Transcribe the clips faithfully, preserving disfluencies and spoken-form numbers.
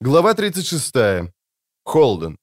Глава тридцать шестая. Холден.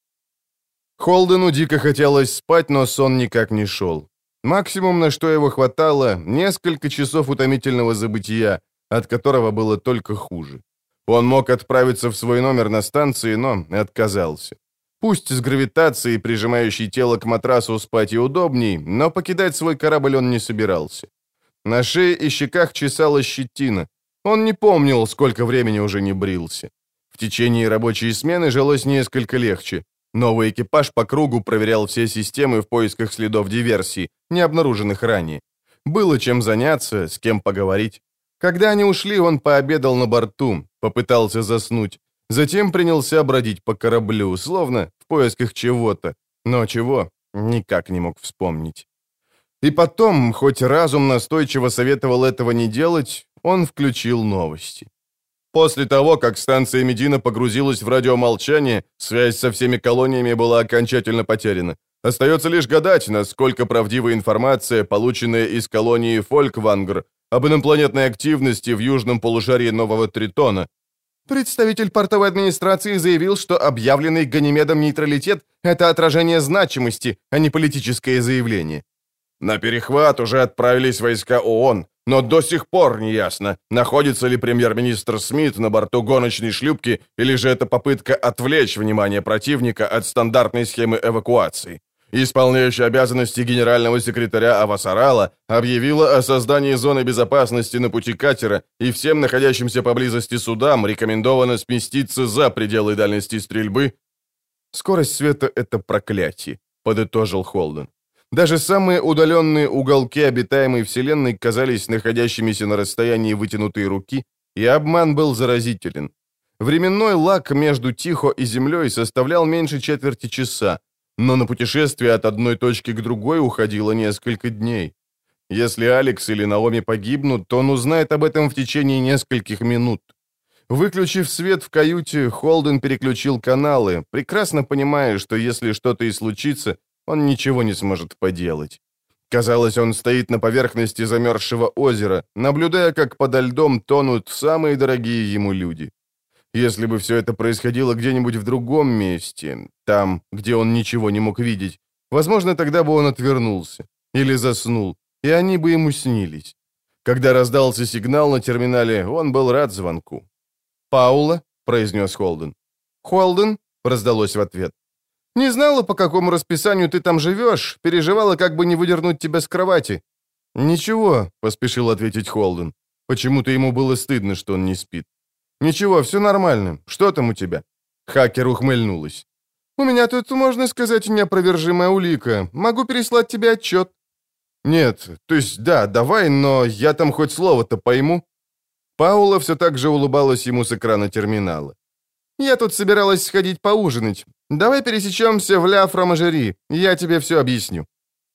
Холдену дико хотелось спать, но сон никак не шел. Максимум, на что его хватало, несколько часов утомительного забытия, от которого было только хуже. Он мог отправиться в свой номер на станции, но отказался. Пусть с гравитацией, прижимающей тело к матрасу, спать и удобней, но покидать свой корабль он не собирался. На шее и щеках чесалась щетина. Он не помнил, сколько времени уже не брился. В течение рабочей смены жилось несколько легче. Новый экипаж по кругу проверял все системы в поисках следов диверсии, не обнаруженных ранее. Было чем заняться, с кем поговорить. Когда они ушли, он пообедал на борту, попытался заснуть. Затем принялся бродить по кораблю, словно в поисках чего-то. Но чего, никак не мог вспомнить. И потом, хоть разум настойчиво советовал этого не делать, он включил новости. После того, как станция Медина погрузилась в радиомолчание, связь со всеми колониями была окончательно потеряна. Остается лишь гадать, насколько правдива информация, полученная из колонии Фольквангр, об инопланетной активности в южном полушарии Нового Тритона. Представитель портовой администрации заявил, что объявленный Ганимедом нейтралитет – это отражение значимости, а не политическое заявление. На перехват уже отправились войска ООН, но до сих пор не ясно, находится ли премьер-министр Смит на борту гоночной шлюпки, или же это попытка отвлечь внимание противника от стандартной схемы эвакуации. Исполняющая обязанности генерального секретаря Авасарала объявила о создании зоны безопасности на пути катера, и всем находящимся поблизости судам рекомендовано сместиться за пределы дальности стрельбы. «Скорость света — это проклятие», — подытожил Холден. Даже самые удаленные уголки обитаемой Вселенной казались находящимися на расстоянии вытянутой руки, и обман был заразителен. Временной лаг между Тихо и Землей составлял меньше четверти часа, но на путешествие от одной точки к другой уходило несколько дней. Если Алекс или Наоми погибнут, то он узнает об этом в течение нескольких минут. Выключив свет в каюте, Холден переключил каналы, прекрасно понимая, что если что-то и случится, он ничего не сможет поделать. Казалось, он стоит на поверхности замерзшего озера, наблюдая, как подо льдом тонут самые дорогие ему люди. Если бы все это происходило где-нибудь в другом месте, там, где он ничего не мог видеть, возможно, тогда бы он отвернулся или заснул, и они бы ему снились. Когда раздался сигнал на терминале, он был рад звонку. «Паула?» — произнес Холден. «Холден?» — раздалось в ответ. «Не знала, по какому расписанию ты там живешь, переживала, как бы не выдернуть тебя с кровати». «Ничего», — поспешил ответить Холден. Почему-то ему было стыдно, что он не спит. «Ничего, все нормально. Что там у тебя?» Хакер ухмыльнулась. «У меня тут, можно сказать, неопровержимая улика. Могу переслать тебе отчет». «Нет, то есть да, давай, но я там хоть слово-то пойму». Паула все так же улыбалась ему с экрана терминала. «Я тут собиралась сходить поужинать. Давай пересечемся в Ля-Фромажери, я тебе все объясню».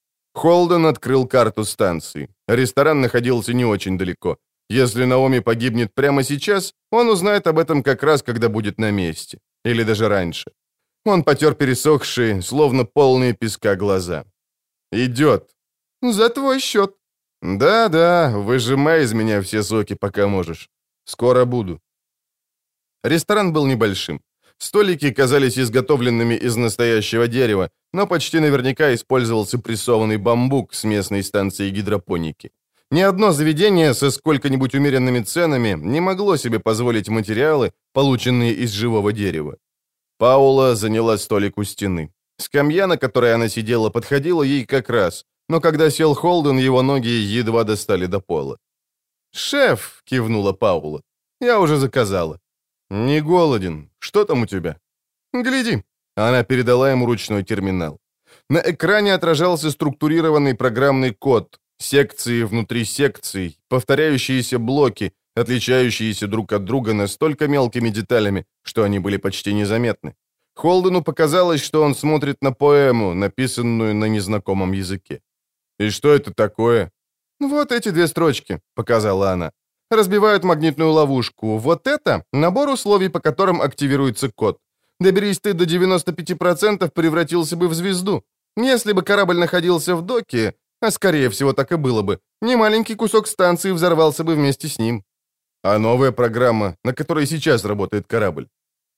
Холден открыл карту станции. Ресторан находился не очень далеко. Если Наоми погибнет прямо сейчас, он узнает об этом как раз, когда будет на месте. Или даже раньше. Он потер пересохшие, словно полные песка глаза. «Идет». «За твой счет». «Да-да, выжимай из меня все соки, пока можешь. Скоро буду». Ресторан был небольшим. Столики казались изготовленными из настоящего дерева, но почти наверняка использовался прессованный бамбук с местной станции гидропоники. Ни одно заведение со сколько-нибудь умеренными ценами не могло себе позволить материалы, полученные из живого дерева. Паула заняла столик у стены. Скамья, на которой она сидела, подходила ей как раз, но когда сел Холден, его ноги едва достали до пола. «Шеф!» — кивнула Паула. «Я уже заказала». «Не голоден. Что там у тебя?» «Гляди». Она передала ему ручной терминал. На экране отражался структурированный программный код, секции внутри секций, повторяющиеся блоки, отличающиеся друг от друга настолько мелкими деталями, что они были почти незаметны. Холдену показалось, что он смотрит на поэму, написанную на незнакомом языке. «И что это такое?» «Вот эти две строчки», — показала она. «Разбивают магнитную ловушку. Вот это — набор условий, по которым активируется код. Доберись ты до девяносто пять процентов, превратился бы в звезду. Если бы корабль находился в доке, а скорее всего так и было бы, немаленький кусок станции взорвался бы вместе с ним». «А новая программа, на которой сейчас работает корабль?»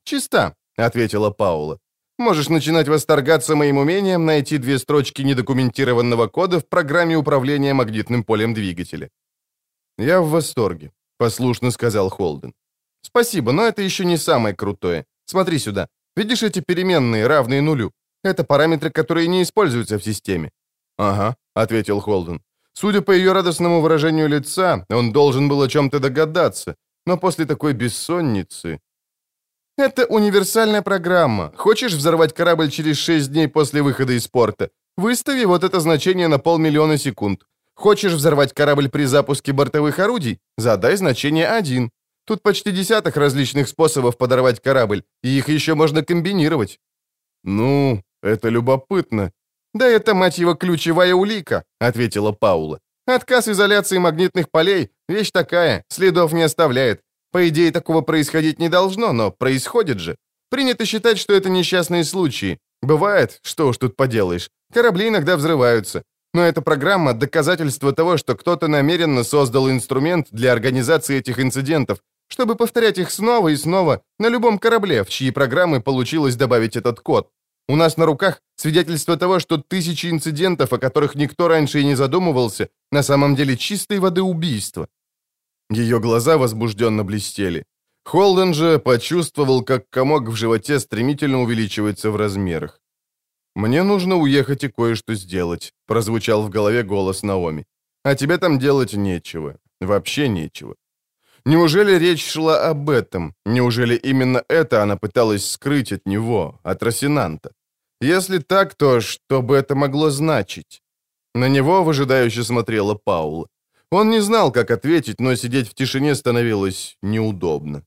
«Чиста», — ответила Паула. «Можешь начинать восторгаться моим умением найти две строчки недокументированного кода в программе управления магнитным полем двигателя». «Я в восторге», — послушно сказал Холден. «Спасибо, но это еще не самое крутое. Смотри сюда. Видишь эти переменные, равные нулю? Это параметры, которые не используются в системе». «Ага», — ответил Холден. Судя по ее радостному выражению лица, он должен был о чем-то догадаться, но после такой бессонницы... «Это универсальная программа. Хочешь взорвать корабль через шесть дней после выхода из порта? Выстави вот это значение на полмиллиона секунд. Хочешь взорвать корабль при запуске бортовых орудий? Задай значение один. Тут почти десяток различных способов подорвать корабль, и их еще можно комбинировать». «Ну, это любопытно». «Да это, мать его, ключевая улика», — ответила Паула. «Отказ изоляции магнитных полей — вещь такая, следов не оставляет. По идее, такого происходить не должно, но происходит же. Принято считать, что это несчастные случаи. Бывает, что уж тут поделаешь. Корабли иногда взрываются. Но эта программа — доказательство того, что кто-то намеренно создал инструмент для организации этих инцидентов, чтобы повторять их снова и снова на любом корабле, в чьи программы получилось добавить этот код. У нас на руках свидетельство того, что тысячи инцидентов, о которых никто раньше и не задумывался, на самом деле чистой воды убийства». Ее глаза возбужденно блестели. Холден же почувствовал, как комок в животе стремительно увеличивается в размерах. «Мне нужно уехать и кое-что сделать», — прозвучал в голове голос Наоми. «А тебе там делать нечего. Вообще нечего». Неужели речь шла об этом? Неужели именно это она пыталась скрыть от него, от Росинанта? Если так, то что бы это могло значить? На него выжидающе смотрела Паула. Он не знал, как ответить, но сидеть в тишине становилось неудобно.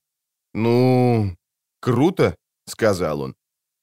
«Ну, круто», — сказал он.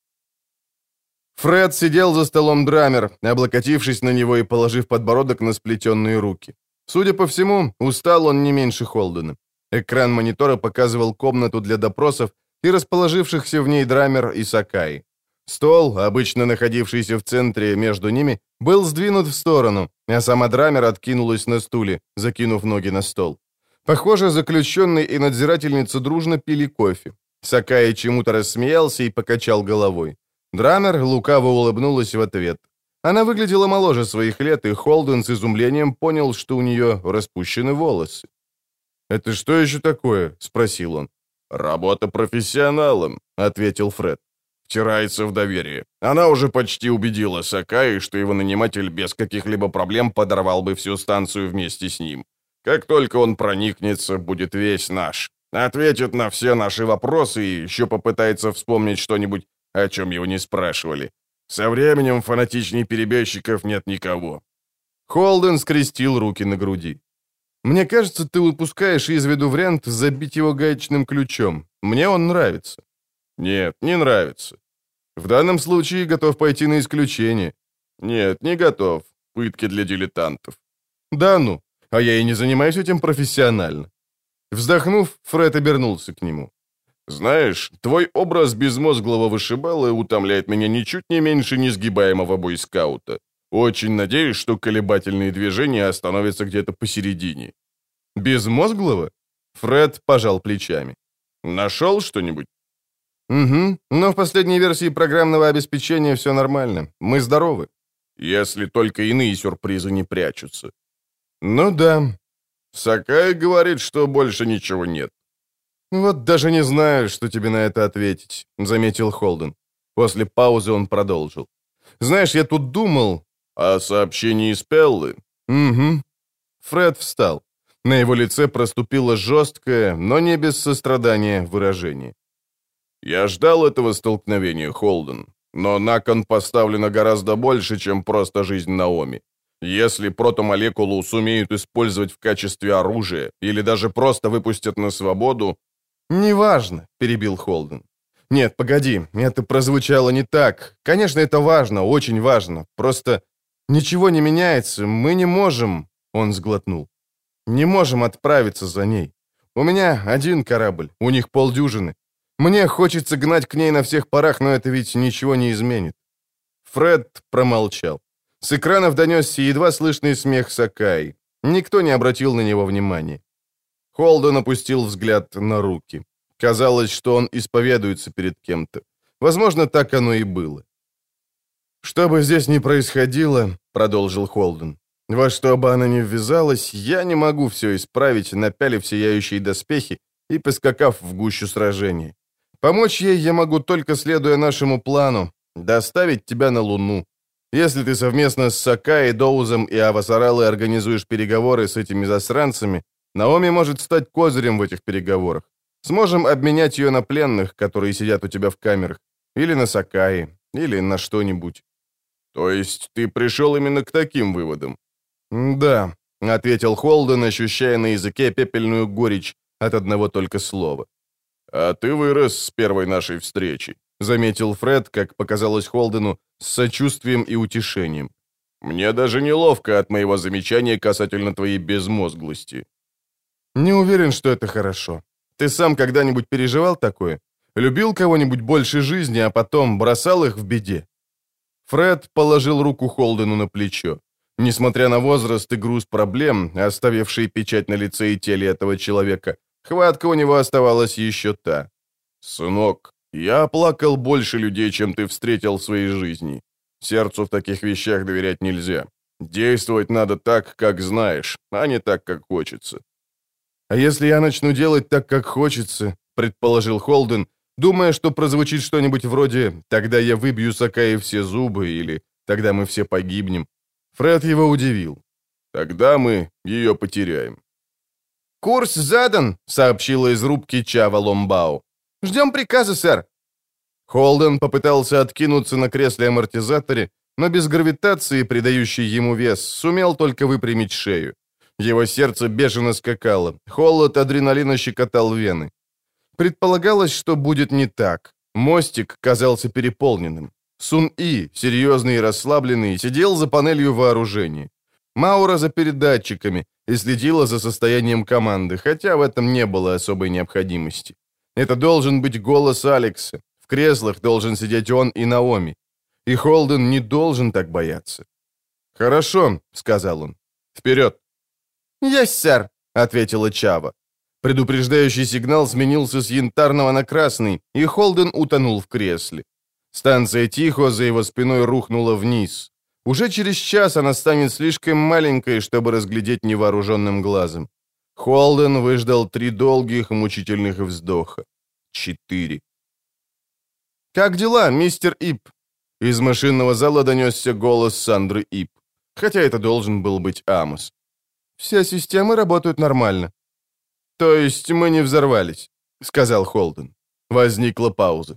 Фред сидел за столом Драмер, облокотившись на него и положив подбородок на сплетенные руки. Судя по всему, устал он не меньше Холдена. Экран монитора показывал комнату для допросов и расположившихся в ней Драмер и Сакаи. Стол, обычно находившийся в центре между ними, был сдвинут в сторону, а сама Драмер откинулась на стуле, закинув ноги на стол. Похоже, заключенный и надзирательница дружно пили кофе. Сакаи чему-то рассмеялся и покачал головой. Драмер лукаво улыбнулась в ответ. Она выглядела моложе своих лет, и Холден с изумлением понял, что у нее распущены волосы. «Это что еще такое?» — спросил он. «Работа профессионалом», — ответил Фред. «Втирается в доверие. Она уже почти убедила Сакаи, что его наниматель без каких-либо проблем подорвал бы всю станцию вместе с ним. Как только он проникнется, будет весь наш. Ответит на все наши вопросы и еще попытается вспомнить что-нибудь, о чем его не спрашивали. Со временем фанатичней перебежчиков нет никого». Холден скрестил руки на груди. «Мне кажется, ты упускаешь из виду вариант забить его гаечным ключом. Мне он нравится». «Нет, не нравится». «В данном случае готов пойти на исключение». «Нет, не готов. Пытки для дилетантов». «Да ну, а я и не занимаюсь этим профессионально». Вздохнув, Фред обернулся к нему. «Знаешь, твой образ безмозглого вышибала утомляет меня ничуть не меньше несгибаемого бойскаута. Очень надеюсь, что колебательные движения остановятся где-то посередине». «Безмозглого?» Фред пожал плечами. «Нашел что-нибудь?» «Угу, но в последней версии программного обеспечения все нормально. Мы здоровы». «Если только иные сюрпризы не прячутся». «Ну да». Сакай говорит, что больше ничего нет. «Вот даже не знаю, что тебе на это ответить», — заметил Холден. После паузы он продолжил. «Знаешь, я тут думал...» «О сообщении с Пеллы?» «Угу». Фред встал. На его лице проступило жесткое, но не без сострадания выражение. «Я ждал этого столкновения, Холден, но на кон поставлено гораздо больше, чем просто жизнь Наоми. Если протомолекулу сумеют использовать в качестве оружия или даже просто выпустят на свободу...» «Неважно», — перебил Холден. «Нет, погоди, это прозвучало не так. Конечно, это важно, очень важно. Просто ничего не меняется, мы не можем...» Он сглотнул. «Не можем отправиться за ней. У меня один корабль, у них полдюжины. Мне хочется гнать к ней на всех парах, но это ведь ничего не изменит». Фред промолчал. С экранов донесся едва слышный смех Сакаи. Никто не обратил на него внимания. Холден опустил взгляд на руки. Казалось, что он исповедуется перед кем-то. Возможно, так оно и было. «Что бы здесь ни происходило, — продолжил Холден, — во что бы она ни ввязалась, я не могу все исправить, напялив сияющие доспехи и поскакав в гущу сражения. Помочь ей я могу только следуя нашему плану — доставить тебя на Луну. Если ты совместно с Сакаи, Доузом и Авасаралой организуешь переговоры с этими засранцами, Наоми может стать козырем в этих переговорах. Сможем обменять ее на пленных, которые сидят у тебя в камерах, или на Сакаи, или на что-нибудь». «То есть ты пришел именно к таким выводам?» «Да», — ответил Холден, ощущая на языке пепельную горечь от одного только слова. «А ты вырос с первой нашей встречи», — заметил Фред, как показалось Холдену, с сочувствием и утешением. «Мне даже неловко от моего замечания касательно твоей безмозглости». «Не уверен, что это хорошо. Ты сам когда-нибудь переживал такое? Любил кого-нибудь больше жизни, а потом бросал их в беде?» Фред положил руку Холдену на плечо. Несмотря на возраст и груз проблем, оставившие печать на лице и теле этого человека, хватка у него оставалась еще та. «Сынок, я оплакал больше людей, чем ты встретил в своей жизни. Сердцу в таких вещах доверять нельзя. Действовать надо так, как знаешь, а не так, как хочется». «А если я начну делать так, как хочется», — предположил Холден, думая, что прозвучит что-нибудь вроде «тогда я выбью Сакаи все зубы» или «тогда мы все погибнем». Фред его удивил. «Тогда мы ее потеряем». «Курс задан», — сообщила из рубки Чава Ломбао. «Ждем приказа, сэр». Холден попытался откинуться на кресле-амортизаторе, но без гравитации, придающей ему вес, сумел только выпрямить шею. Его сердце бешено скакало, холод адреналина щекотал вены. Предполагалось, что будет не так. Мостик казался переполненным. Сун-И, серьезный и расслабленный, сидел за панелью вооружения. Маура за передатчиками и следила за состоянием команды, хотя в этом не было особой необходимости. Это должен быть голос Алекса. В креслах должен сидеть он и Наоми. И Холден не должен так бояться. «Хорошо», — сказал он. «Вперед!» «Есть, сэр», — ответила Чава. Предупреждающий сигнал сменился с янтарного на красный, и Холден утонул в кресле. Станция Тихо за его спиной рухнула вниз. Уже через час она станет слишком маленькой, чтобы разглядеть невооруженным глазом. Холден выждал три долгих мучительных вздоха. Четыре. «Как дела, мистер Ип?» Из машинного зала донесся голос Сандры Ип. Хотя это должен был быть Амос. «Все системы работают нормально». «То есть мы не взорвались», — сказал Холден. Возникла пауза.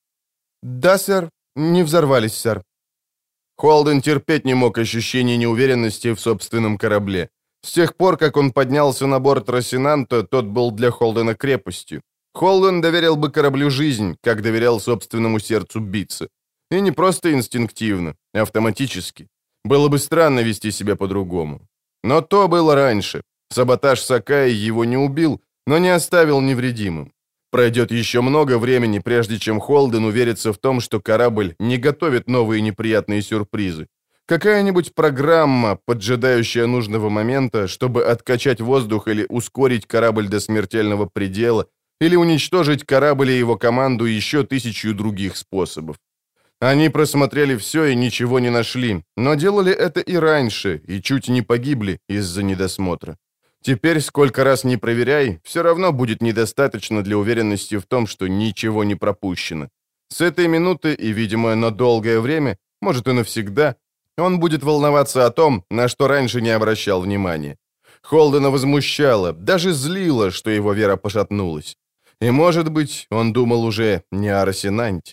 «Да, сэр, не взорвались, сэр». Холден терпеть не мог ощущения неуверенности в собственном корабле. С тех пор, как он поднялся на борт Росинанта, тот был для Холдена крепостью. Холден доверил бы кораблю жизнь, как доверял собственному сердцу биться. И не просто инстинктивно, автоматически. Было бы странно вести себя по-другому. Но то было раньше. Саботаж Сакаи его не убил, но не оставил невредимым. Пройдет еще много времени, прежде чем Холден уверится в том, что корабль не готовит новые неприятные сюрпризы. Какая-нибудь программа, поджидающая нужного момента, чтобы откачать воздух или ускорить корабль до смертельного предела, или уничтожить корабль и его команду еще тысячу других способов. Они просмотрели все и ничего не нашли, но делали это и раньше, и чуть не погибли из-за недосмотра. Теперь, сколько раз не проверяй, все равно будет недостаточно для уверенности в том, что ничего не пропущено. С этой минуты и, видимо, на долгое время, может и навсегда, он будет волноваться о том, на что раньше не обращал внимания. Холдена возмущало, даже злило, что его вера пошатнулась. И, может быть, он думал уже не о Росинанте.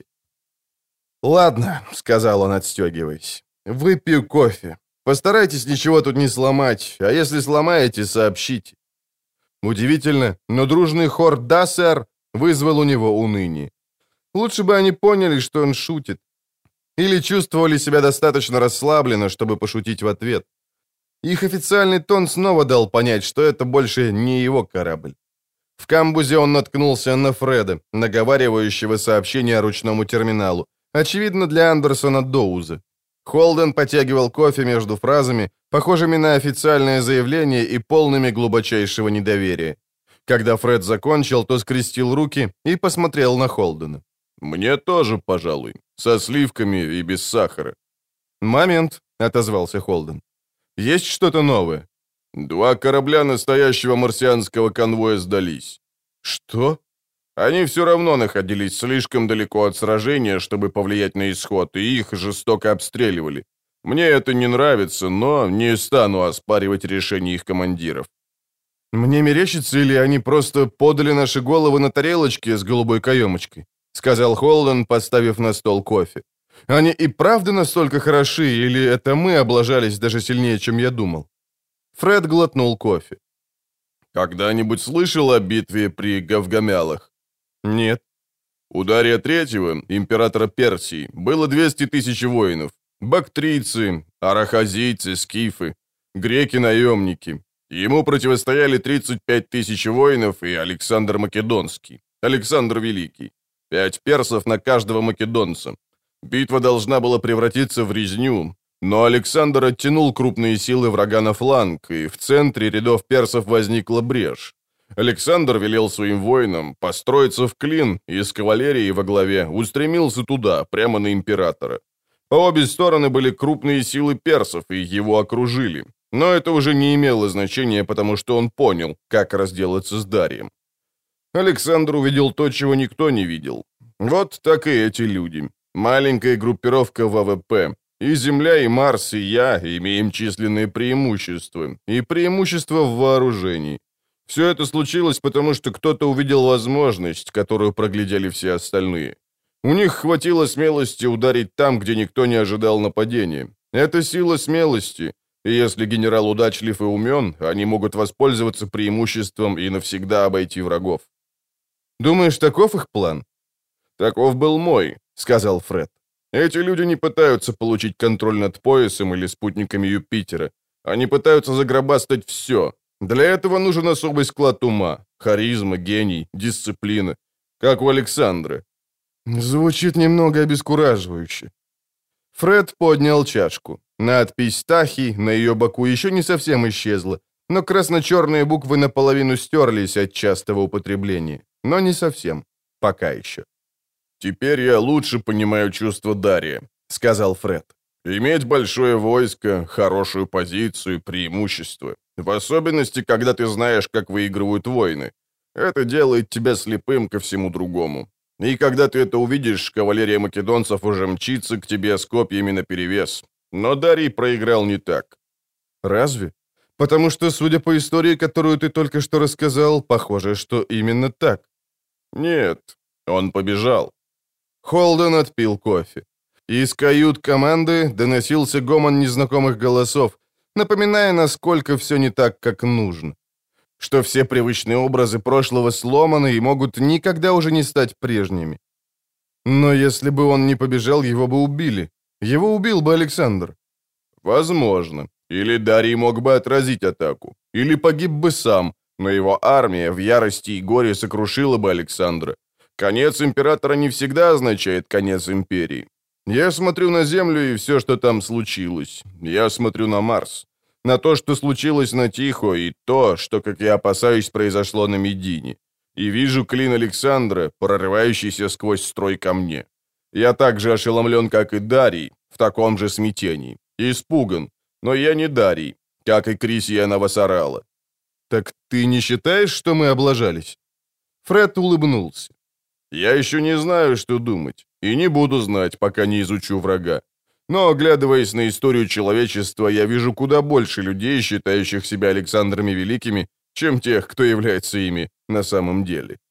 «Ладно», — сказал он, отстегиваясь, — «выпью кофе. Постарайтесь ничего тут не сломать, а если сломаете, сообщите». Удивительно, но дружный хор «Да, сэр» вызвал у него уныние. Лучше бы они поняли, что он шутит. Или чувствовали себя достаточно расслабленно, чтобы пошутить в ответ. Их официальный тон снова дал понять, что это больше не его корабль. В камбузе он наткнулся на Фреда, наговаривающего сообщение ручному терминалу, очевидно, для Андерсона Доуза. Холден потягивал кофе между фразами, похожими на официальное заявление и полными глубочайшего недоверия. Когда Фред закончил, то скрестил руки и посмотрел на Холдена. «Мне тоже, пожалуй, со сливками и без сахара». «Момент», — отозвался Холден. «Есть что-то новое?» «Два корабля настоящего марсианского конвоя сдались». «Что?» «Они все равно находились слишком далеко от сражения, чтобы повлиять на исход, и их жестоко обстреливали. Мне это не нравится, но не стану оспаривать решение их командиров». «Мне мерещится, или они просто подали наши головы на тарелочке с голубой каемочкой?» — сказал Холден, поставив на стол кофе. «Они и правда настолько хороши, или это мы облажались даже сильнее, чем я думал?» Фред глотнул кофе. «Когда-нибудь слышал о битве при Гавгамялах?» «Нет». «У Дария Третьего, императора Персии, было двести тысяч воинов. Бактрийцы, арахазийцы, скифы, греки-наемники. Ему противостояли тридцать пять тысяч воинов и Александр Македонский, Александр Великий. Пять персов на каждого македонца. Битва должна была превратиться в резню, но Александр оттянул крупные силы врага на фланг, и в центре рядов персов возникла брешь. Александр велел своим воинам построиться в клин и с кавалерией во главе устремился туда, прямо на императора. По обе стороны были крупные силы персов, и его окружили. Но это уже не имело значения, потому что он понял, как разделаться с Дарием. Александр увидел то, чего никто не видел. Вот так и эти люди. Маленькая группировка в А В П. И Земля, и Марс, и я имеем численные преимущества. И преимущества в вооружении. Все это случилось, потому что кто-то увидел возможность, которую проглядели все остальные. У них хватило смелости ударить там, где никто не ожидал нападения. Это сила смелости. И если генерал удачлив и умен, они могут воспользоваться преимуществом и навсегда обойти врагов. «Думаешь, таков их план?» «Таков был мой», — сказал Фред. «Эти люди не пытаются получить контроль над поясом или спутниками Юпитера. Они пытаются загробастать все. Для этого нужен особый склад ума, харизма, гений, дисциплина. Как у Александра». Звучит немного обескураживающе. Фред поднял чашку. Надпись «Тахи» на ее боку еще не совсем исчезла, но красно-черные буквы наполовину стерлись от частого употребления. Но не совсем. Пока еще. «Теперь я лучше понимаю чувство Дария», — сказал Фред. «Иметь большое войско, хорошую позицию, преимущество. В особенности, когда ты знаешь, как выигрывают войны. Это делает тебя слепым ко всему другому. И когда ты это увидишь, кавалерия македонцев уже мчится к тебе с копьями наперевес. Но Дарий проиграл не так». «Разве? Потому что, судя по истории, которую ты только что рассказал, похоже, что именно так». «Нет, он побежал». Холден отпил кофе. Из кают команды доносился гомон незнакомых голосов, напоминая, насколько все не так, как нужно. Что все привычные образы прошлого сломаны и могут никогда уже не стать прежними. Но если бы он не побежал, его бы убили. Его убил бы Александр. Возможно. Или Дарий мог бы отразить атаку. Или погиб бы сам, но его армия в ярости и горе сокрушила бы Александра. Конец императора не всегда означает конец империи. Я смотрю на Землю и все, что там случилось. Я смотрю на Марс. На то, что случилось на Тихо, и то, что, как я опасаюсь, произошло на Медине. И вижу клин Александра, прорывающийся сквозь строй ко мне. Я так же ошеломлен, как и Дарий, в таком же смятении. Испуган. Но я не Дарий, как и Крисия Новосарала. «Так ты не считаешь, что мы облажались?» Фред улыбнулся. «Я еще не знаю, что думать, и не буду знать, пока не изучу врага. Но, оглядываясь на историю человечества, я вижу куда больше людей, считающих себя Александрами Великими, чем тех, кто является ими на самом деле».